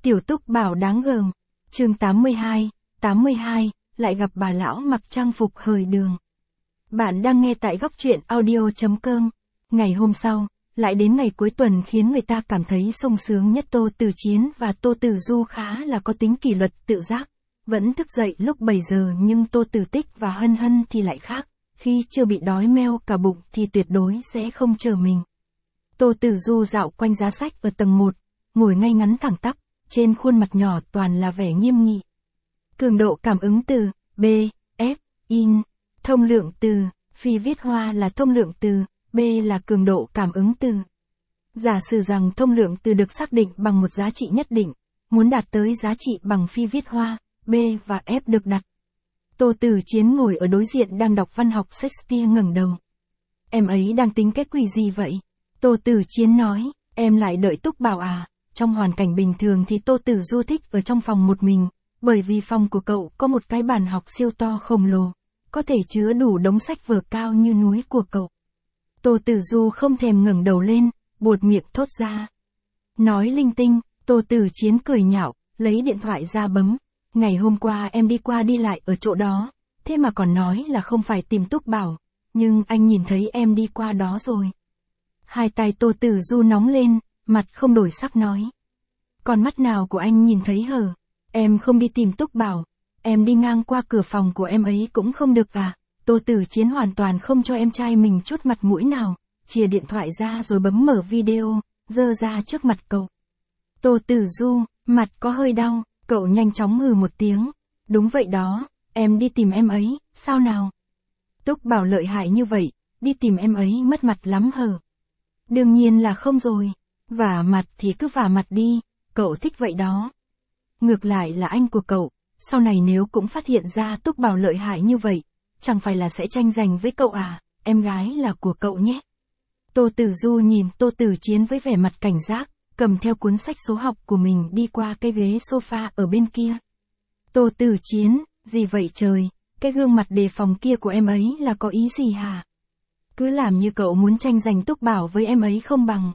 Tiểu Túc Bảo đáng gờm. Chương 82, lại gặp bà lão mặc trang phục hời đường. Bạn đang nghe tại góc truyện audio.com. Ngày hôm sau, lại đến ngày cuối tuần khiến người ta cảm thấy sung sướng nhất. Tô Tử Chiến và Tô Tử Du khá là có tính kỷ luật tự giác, vẫn thức dậy lúc 7 giờ, nhưng Tô Tử Tích và Hân Hân thì lại khác, khi chưa bị đói meo cả bụng thì tuyệt đối sẽ không chờ mình. Tô Tử Du dạo quanh giá sách ở tầng 1, ngồi ngay ngắn thẳng tắp, trên khuôn mặt nhỏ toàn là vẻ nghiêm nghị. Cường độ cảm ứng từ B, F, in, thông lượng từ, phi viết hoa là thông lượng từ, B là cường độ cảm ứng từ. Giả sử rằng thông lượng từ được xác định bằng một giá trị nhất định, muốn đạt tới giá trị bằng phi viết hoa, B và F được đặt. Tô Tử Chiến ngồi ở đối diện đang đọc văn học Shakespeare ngẩng đầu. Em ấy đang tính cái quỷ gì vậy? Tô Tử Chiến nói, em lại đợi Túc Bảo à? Trong hoàn cảnh bình thường thì Tô Tử Du thích ở trong phòng một mình, bởi vì phòng của cậu có một cái bàn học siêu to khổng lồ, có thể chứa đủ đống sách vở cao như núi của cậu. Tô Tử Du không thèm ngẩng đầu lên, buột miệng thốt ra. Nói linh tinh. Tô Tử Chiến cười nhạo, lấy điện thoại ra bấm. Ngày hôm qua em đi qua đi lại ở chỗ đó, thế mà còn nói là không phải tìm Túc Bảo, nhưng anh nhìn thấy em đi qua đó rồi. Hai tay Tô Tử Du nóng lên, mặt không đổi sắc nói. Còn mắt nào của anh nhìn thấy hở? Em không đi tìm Túc Bảo, em đi ngang qua cửa phòng của em ấy cũng không được à? Tô Tử Chiến hoàn toàn không cho em trai mình chút mặt mũi nào, chìa điện thoại ra rồi bấm mở video, giơ ra trước mặt cậu. Tô Tử Du, mặt có hơi đau, cậu nhanh chóng hừ một tiếng. Đúng vậy đó, em đi tìm em ấy, sao nào? Túc Bảo lợi hại như vậy, đi tìm em ấy mất mặt lắm hở? Đương nhiên là không rồi, vả mặt thì cứ vả mặt đi, cậu thích vậy đó. Ngược lại là anh của cậu, sau này nếu cũng phát hiện ra Túc Bảo lợi hại như vậy, chẳng phải là sẽ tranh giành với cậu à, em gái là của cậu nhé. Tô Tử Du nhìn Tô Tử Chiến với vẻ mặt cảnh giác, cầm theo cuốn sách số học của mình đi qua cái ghế sofa ở bên kia. Tô Tử Chiến, gì vậy trời, cái gương mặt đề phòng kia của em ấy là có ý gì hả? Cứ làm như cậu muốn tranh giành Túc Bảo với em ấy không bằng.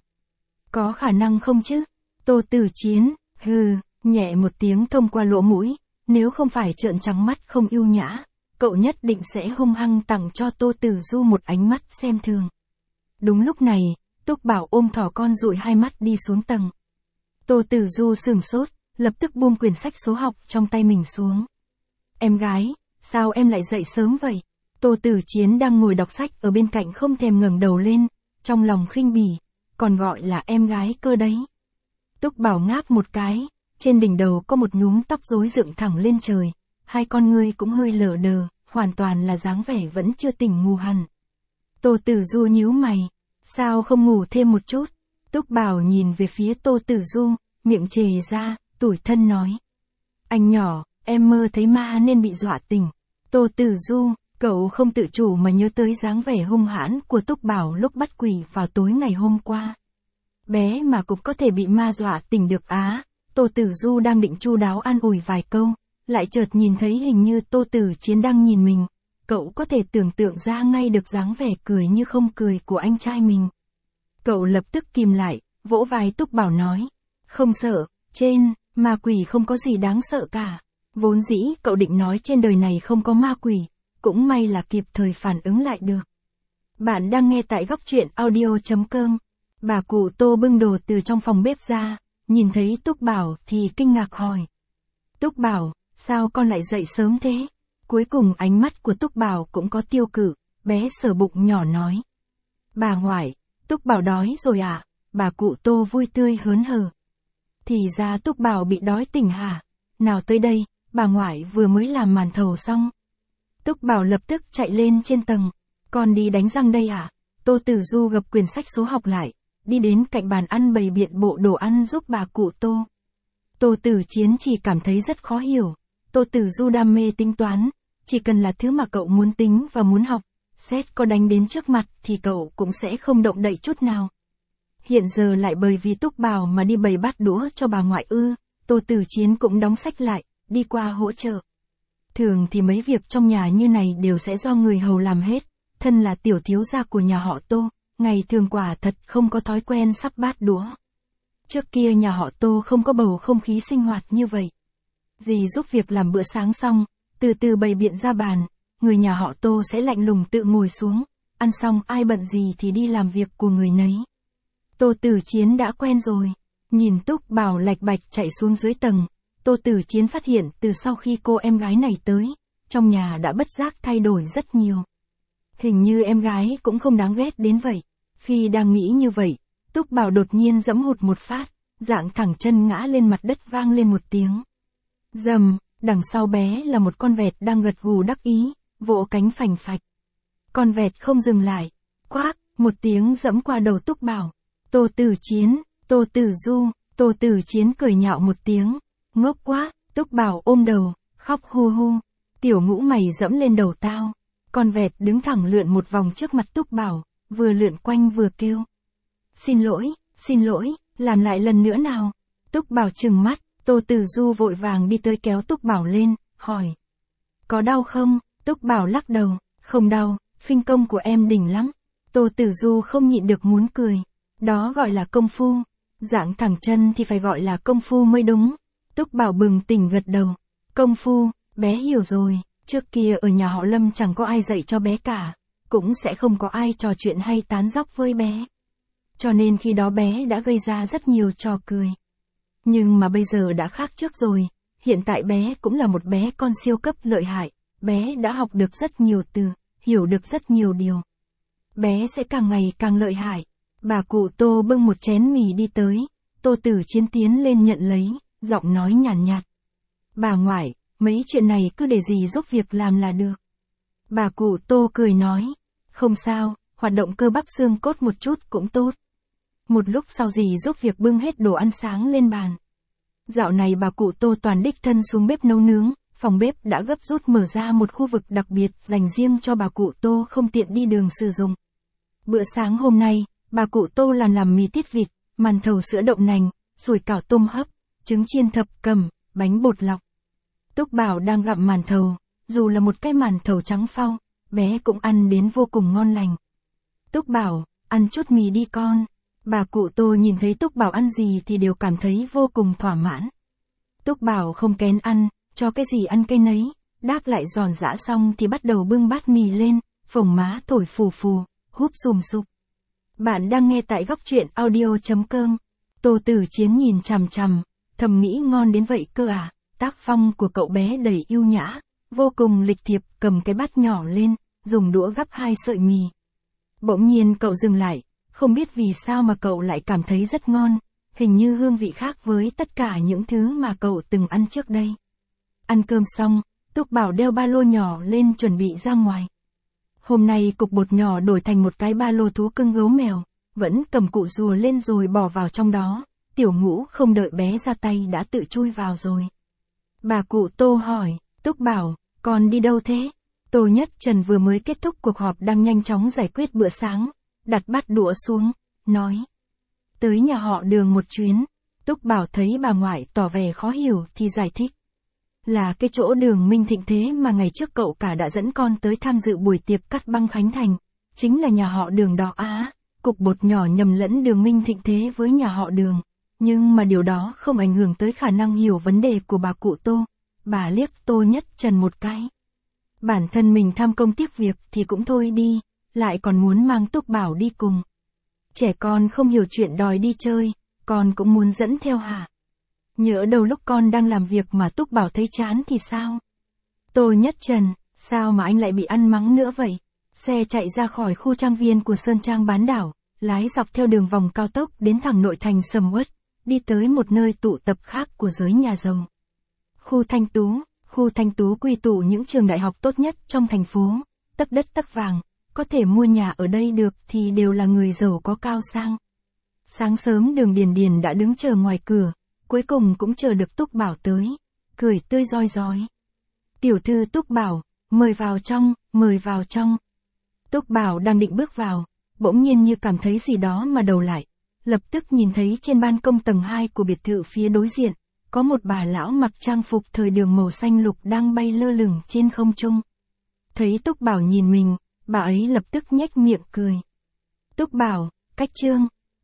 Có khả năng không chứ? Tô Tử Chiến, hừ, nhẹ một tiếng thông qua lỗ mũi, nếu không phải trợn trắng mắt không ưu nhã, cậu nhất định sẽ hung hăng tặng cho Tô Tử Du một ánh mắt xem thường. Đúng lúc này, Túc Bảo ôm thỏ con dụi hai mắt đi xuống tầng. Tô Tử Du sửng sốt, lập tức buông quyển sách số học trong tay mình xuống. Em gái, sao em lại dậy sớm vậy? Tô Tử Chiến đang ngồi đọc sách ở bên cạnh không thèm ngẩng đầu lên, trong lòng khinh bỉ, còn gọi là em gái cơ đấy. Túc Bảo ngáp một cái, trên đỉnh đầu có một nhúm tóc rối dựng thẳng lên trời, hai con ngươi cũng hơi lờ đờ, hoàn toàn là dáng vẻ vẫn chưa tỉnh ngủ hẳn. Tô Tử Du nhíu mày, sao không ngủ thêm một chút? Túc Bảo nhìn về phía Tô Tử Du, miệng chề ra, tủi thân nói. Anh nhỏ, em mơ thấy ma nên bị dọa tỉnh. Tô Tử Du, cậu không tự chủ mà nhớ tới dáng vẻ hung hãn của Túc Bảo lúc bắt quỷ vào tối ngày hôm qua. Bé mà cũng có thể bị ma dọa tỉnh được á. Tô Tử Du đang định chu đáo an ủi vài câu, lại chợt nhìn thấy hình như Tô Tử Chiến đang nhìn mình. Cậu có thể tưởng tượng ra ngay được dáng vẻ cười như không cười của anh trai mình. Cậu lập tức kìm lại, vỗ vai Túc Bảo nói. Không sợ, trên, ma quỷ không có gì đáng sợ cả. Vốn dĩ cậu định nói trên đời này không có ma quỷ, cũng may là kịp thời phản ứng lại được. Bạn đang nghe tại góc truyện audio.com. Bà cụ Tô bưng đồ từ trong phòng bếp ra, nhìn thấy Túc Bảo thì kinh ngạc hỏi. Túc Bảo, sao con lại dậy sớm thế? Cuối cùng ánh mắt của Túc Bảo cũng có tiêu cự, bé sờ bụng nhỏ nói. Bà ngoại, Túc Bảo đói rồi à? Bà cụ Tô vui tươi hớn hở. Thì ra Túc Bảo bị đói tỉnh hả? Nào tới đây, bà ngoại vừa mới làm màn thầu xong. Túc Bảo lập tức chạy lên trên tầng. Con đi đánh răng đây à? Tô Tử Du gập quyển sách số học lại, đi đến cạnh bàn ăn bày biện bộ đồ ăn giúp bà cụ Tô. Tô Tử Chiến chỉ cảm thấy rất khó hiểu. Tô Tử Du đam mê tính toán, chỉ cần là thứ mà cậu muốn tính và muốn học, xét có đánh đến trước mặt thì cậu cũng sẽ không động đậy chút nào. Hiện giờ lại bởi vì Túc Bảo mà đi bày bát đũa cho bà ngoại ư? Tô Tử Chiến cũng đóng sách lại, đi qua hỗ trợ. Thường thì mấy việc trong nhà như này đều sẽ do người hầu làm hết, thân là tiểu thiếu gia của nhà họ Tô, ngày thường quả thật không có thói quen sắp bát đũa. Trước kia nhà họ Tô không có bầu không khí sinh hoạt như vậy. Dì giúp việc làm bữa sáng xong, từ từ bày biện ra bàn, người nhà họ Tô sẽ lạnh lùng tự ngồi xuống, ăn xong ai bận gì thì đi làm việc của người nấy. Tô Tử Chiến đã quen rồi, nhìn Túc Bảo lạch bạch chạy xuống dưới tầng, Tô Tử Chiến phát hiện từ sau khi cô em gái này tới, trong nhà đã bất giác thay đổi rất nhiều. Hình như em gái cũng không đáng ghét đến vậy. Khi đang nghĩ như vậy, Túc Bảo đột nhiên giẫm hụt một phát, dạng thẳng chân ngã lên mặt đất vang lên một tiếng. Rầm, đằng sau bé là một con vẹt đang gật gù đắc ý, vỗ cánh phành phạch. Con vẹt không dừng lại, quác, một tiếng giẫm qua đầu Túc Bảo. Tô Tử Chiến, Tô Tử Du, Tô Tử Chiến cười nhạo một tiếng, ngốc quá, Túc Bảo ôm đầu, khóc hu hu. Tiểu Ngũ mày giẫm lên đầu tao. Con vẹt đứng thẳng lượn một vòng trước mặt Túc Bảo, vừa lượn quanh vừa kêu. Xin lỗi, làm lại lần nữa nào. Túc Bảo trừng mắt, Tô Tử Du vội vàng đi tới kéo Túc Bảo lên, hỏi. Có đau không? Túc Bảo lắc đầu, không đau, khinh công của em đỉnh lắm. Tô Tử Du không nhịn được muốn cười. Đó gọi là công phu. Dạng thẳng chân thì phải gọi là công phu mới đúng. Túc Bảo bừng tỉnh gật đầu. Công phu, bé hiểu rồi. Trước kia ở nhà họ Lâm chẳng có ai dạy cho bé cả, cũng sẽ không có ai trò chuyện hay tán dóc với bé. Cho nên khi đó bé đã gây ra rất nhiều trò cười. Nhưng mà bây giờ đã khác trước rồi, hiện tại bé cũng là một bé con siêu cấp lợi hại, bé đã học được rất nhiều từ, hiểu được rất nhiều điều. Bé sẽ càng ngày càng lợi hại. Bà cụ Tô bưng một chén mì đi tới, Tô Tử Chiến tiến lên nhận lấy, giọng nói nhàn nhạt. Bà ngoại, mấy chuyện này cứ để dì giúp việc làm là được. Bà cụ Tô cười nói, không sao, hoạt động cơ bắp xương cốt một chút cũng tốt. Một lúc sau dì giúp việc bưng hết đồ ăn sáng lên bàn. Dạo này bà cụ Tô toàn đích thân xuống bếp nấu nướng, phòng bếp đã gấp rút mở ra một khu vực đặc biệt dành riêng cho bà cụ Tô không tiện đi đường sử dụng. Bữa sáng hôm nay, bà cụ Tô làm mì tiết vịt, màn thầu sữa đậu nành, sủi cảo tôm hấp, trứng chiên thập cẩm, bánh bột lọc. Túc Bảo đang gặm màn thầu, dù là một cái màn thầu trắng phau, bé cũng ăn đến vô cùng ngon lành. Túc Bảo, ăn chút mì đi con. Bà cụ Tô nhìn thấy Túc Bảo ăn gì thì đều cảm thấy vô cùng thỏa mãn. Túc Bảo không kén ăn, cho cái gì ăn cái nấy, đáp lại giòn giã xong thì bắt đầu bưng bát mì lên, phồng má thổi phù phù, húp sùm sụp. Bạn đang nghe tại góc truyện audio.com. Tô Tử Chiến nhìn chằm chằm, thầm nghĩ ngon đến vậy cơ à. Tác phong của cậu bé đầy yêu nhã, vô cùng lịch thiệp, cầm cái bát nhỏ lên, dùng đũa gắp 2 sợi mì. Bỗng nhiên cậu dừng lại, không biết vì sao mà cậu lại cảm thấy rất ngon, hình như hương vị khác với tất cả những thứ mà cậu từng ăn trước đây. Ăn cơm xong, Túc Bảo đeo ba lô nhỏ lên chuẩn bị ra ngoài. Hôm nay cục bột nhỏ đổi thành một cái ba lô thú cưng gấu mèo, vẫn cầm cụ rùa lên rồi bỏ vào trong đó, Tiểu Ngũ không đợi bé ra tay đã tự chui vào rồi. Bà cụ Tô hỏi, Túc Bảo, con đi đâu thế? Tô Nhất Trần vừa mới kết thúc cuộc họp đang nhanh chóng giải quyết bữa sáng, đặt bát đũa xuống, nói. Tới nhà họ Đường một chuyến. Túc Bảo thấy bà ngoại tỏ vẻ khó hiểu thì giải thích. Là cái chỗ Đường Minh Thịnh thế mà ngày trước cậu cả đã dẫn con tới tham dự buổi tiệc cắt băng khánh thành, chính là nhà họ Đường đó á. Cục bột nhỏ nhầm lẫn Đường Minh Thịnh thế với nhà họ Đường. Nhưng mà điều đó không ảnh hưởng tới khả năng hiểu vấn đề của bà cụ Tô. Bà liếc Tô Nhất Trần một cái. Bản thân mình tham công tiếc việc thì cũng thôi đi, lại còn muốn mang Túc Bảo đi cùng. Trẻ con không hiểu chuyện đòi đi chơi, con cũng muốn dẫn theo hả? Nhỡ đầu lúc con đang làm việc mà Túc Bảo thấy chán thì sao? Tô Nhất Trần, sao mà anh lại bị ăn mắng nữa vậy? Xe chạy ra khỏi khu trang viên của Sơn Trang Bán Đảo, lái dọc theo đường vòng cao tốc đến thẳng nội thành Sầm Uất, đi tới một nơi tụ tập khác của giới nhà giàu. Khu Thanh Tú quy tụ những trường đại học tốt nhất trong thành phố, tấc đất tấc vàng, có thể mua nhà ở đây được thì đều là người giàu có cao sang. Sáng sớm Đường Điền Điền đã đứng chờ ngoài cửa, cuối cùng cũng chờ được Túc Bảo tới, cười tươi rói rói. Tiểu thư Túc Bảo, mời vào trong, mời vào trong. Túc Bảo đang định bước vào, bỗng nhiên như cảm thấy gì đó mà đầu lại, lập tức nhìn thấy trên ban công tầng 2 của biệt thự phía đối diện, có một bà lão mặc trang phục thời Đường màu xanh lục đang bay lơ lửng trên không trung. Thấy Túc Bảo nhìn mình, bà ấy lập tức nhếch miệng cười. Túc Bảo, cách chương.